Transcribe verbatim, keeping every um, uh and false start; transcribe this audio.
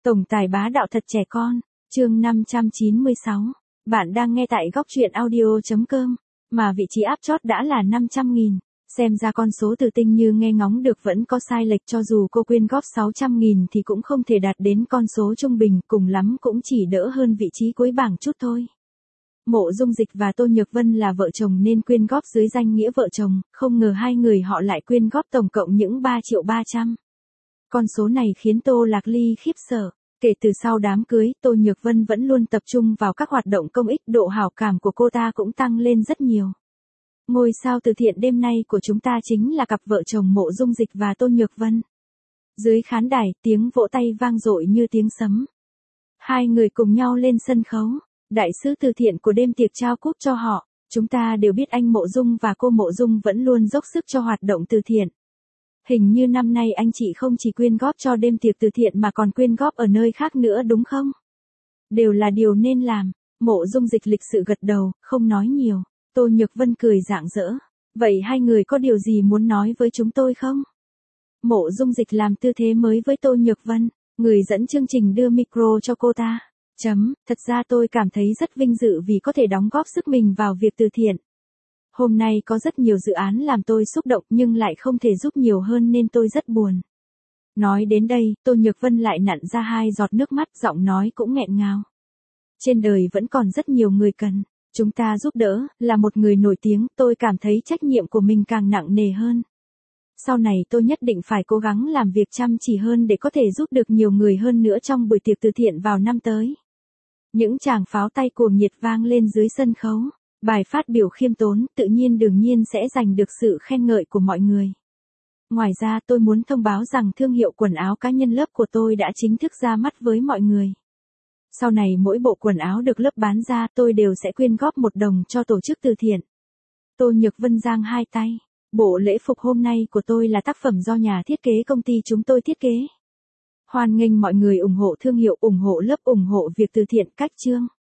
Tổng tài bá đạo thật trẻ con, chương năm trăm chín mươi sáu. Bạn đang nghe tại góc truyện audio chấm com, mà vị trí áp chót đã là năm trăm nghìn. Xem ra con số từ tinh như nghe ngóng được vẫn có sai lệch, cho dù cô quyên góp sáu trăm nghìn thì cũng không thể đạt đến con số trung bình, cùng lắm cũng chỉ đỡ hơn vị trí cuối bảng chút thôi. Mộ Dung Dịch và Tô Nhược Vân là vợ chồng nên quyên góp dưới danh nghĩa vợ chồng, không ngờ hai người họ lại quyên góp tổng cộng những ba triệu ba trăm. Con số này khiến Tô Lạc Ly khiếp sợ. Kể từ sau đám cưới, Tô Nhược Vân vẫn luôn tập trung vào các hoạt động công ích, độ hảo cảm của cô ta cũng tăng lên rất nhiều. Ngôi sao từ thiện đêm nay của chúng ta chính là cặp vợ chồng Mộ Dung Dịch và Tô Nhược Vân. Dưới khán đài, tiếng vỗ tay vang dội như tiếng sấm. Hai người cùng nhau lên sân khấu, đại sứ từ thiện của đêm tiệc trao cúp cho họ. Chúng ta đều biết anh Mộ Dung và cô Mộ Dung vẫn luôn dốc sức cho hoạt động từ thiện. Hình như năm nay anh chị không chỉ quyên góp cho đêm tiệc từ thiện mà còn quyên góp ở nơi khác nữa đúng không? Đều là điều nên làm. Mộ Dung Dịch lịch sự gật đầu, không nói nhiều. Tô Nhược Vân cười rạng rỡ. Vậy hai người có điều gì muốn nói với chúng tôi không? Mộ Dung Dịch làm tư thế mới với Tô Nhược Vân. Người dẫn chương trình đưa micro cho cô ta. Chấm, thật ra tôi cảm thấy rất vinh dự vì có thể đóng góp sức mình vào việc từ thiện. Hôm nay có rất nhiều dự án làm tôi xúc động nhưng lại không thể giúp nhiều hơn nên tôi rất buồn. Nói đến đây, Tô Nhược Vân lại nặn ra hai giọt nước mắt, giọng nói cũng nghẹn ngào. Trên đời vẫn còn rất nhiều người cần chúng ta giúp đỡ, là một người nổi tiếng, tôi cảm thấy trách nhiệm của mình càng nặng nề hơn. Sau này tôi nhất định phải cố gắng làm việc chăm chỉ hơn để có thể giúp được nhiều người hơn nữa trong buổi tiệc từ thiện vào năm tới. Những tràng pháo tay cuồng nhiệt vang lên dưới sân khấu. Bài phát biểu khiêm tốn, tự nhiên đương nhiên sẽ giành được sự khen ngợi của mọi người. Ngoài ra tôi muốn thông báo rằng thương hiệu quần áo cá nhân lớp của tôi đã chính thức ra mắt với mọi người. Sau này mỗi bộ quần áo được lớp bán ra tôi đều sẽ quyên góp một đồng cho tổ chức từ thiện. Tô Nhược Vân giang hai tay. Bộ lễ phục hôm nay của tôi là tác phẩm do nhà thiết kế công ty chúng tôi thiết kế. Hoan nghênh mọi người ủng hộ thương hiệu, ủng hộ lớp, ủng hộ việc từ thiện. Cách chương.